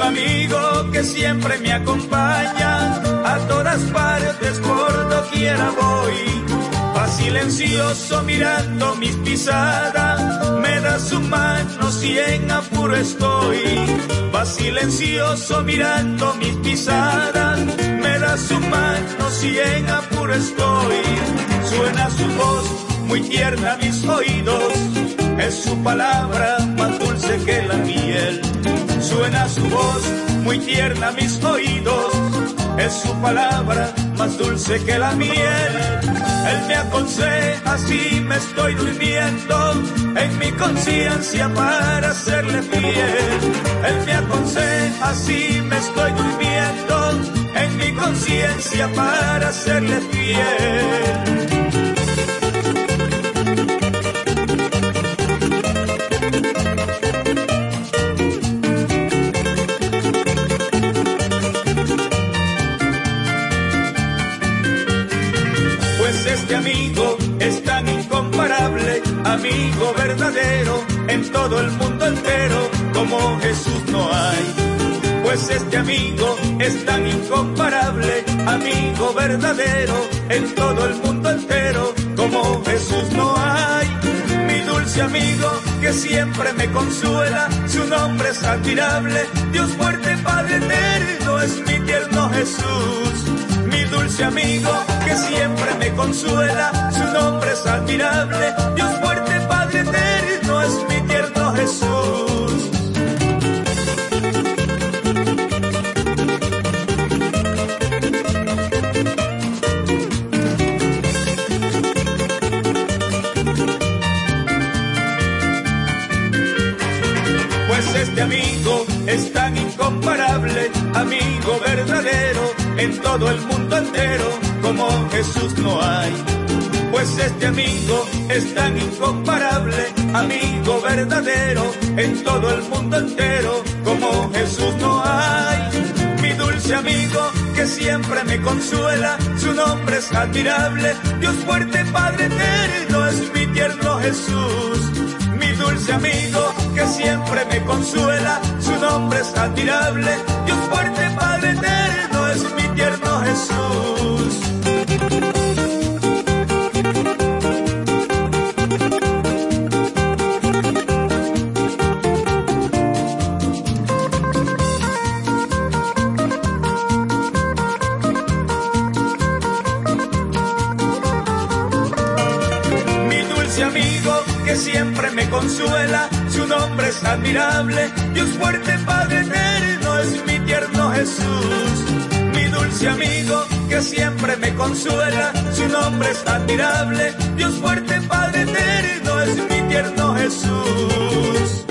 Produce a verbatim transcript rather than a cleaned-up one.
amigo que siempre me acompaña, a todas partes por doquiera voy. Va silencioso mirando mis pisadas, me da su mano si en apuro estoy. Va silencioso mirando mis pisadas, me da su mano si en apuro estoy. Suena su voz muy tierna a mis oídos, es su palabra más dulce que la miel. Suena su voz muy tierna a mis oídos, es su palabra más dulce que la miel. Él me aconseja si me estoy durmiendo, en mi conciencia para serle fiel. Él me aconseja si me estoy durmiendo, en mi conciencia para serle fiel. Este amigo es tan incomparable, amigo verdadero, en todo el mundo entero, como Jesús no hay. Pues este amigo es tan incomparable, amigo verdadero, en todo el mundo entero, como Jesús no hay. Mi dulce amigo que siempre me consuela, su nombre es admirable, Dios fuerte, Padre eterno, es mi tierno Jesús. Mi dulce amigo que siempre me consuela, su nombre es admirable, Dios fuerte, Padre eterno, es mi tierno Jesús. Pues este amigo es tan incomparable, amigo verdadero, en todo el mundo entero, como Jesús no hay. Pues este amigo es tan incomparable, amigo verdadero, en todo el mundo entero, como Jesús no hay. Mi dulce amigo que siempre me consuela, su nombre es admirable, Dios fuerte, Padre eterno, es mi tierno Jesús. Mi dulce amigo que siempre me consuela, su nombre es admirable, Dios fuerte, Padre eterno, es mi tierno Jesús. Mi dulce amigo que siempre me consuela, su nombre es admirable, Dios fuerte, Padre eterno, es mi tierno Jesús. Mi dulce amigo que siempre me consuela, su nombre es admirable, Dios fuerte, Padre eterno, es mi tierno Jesús.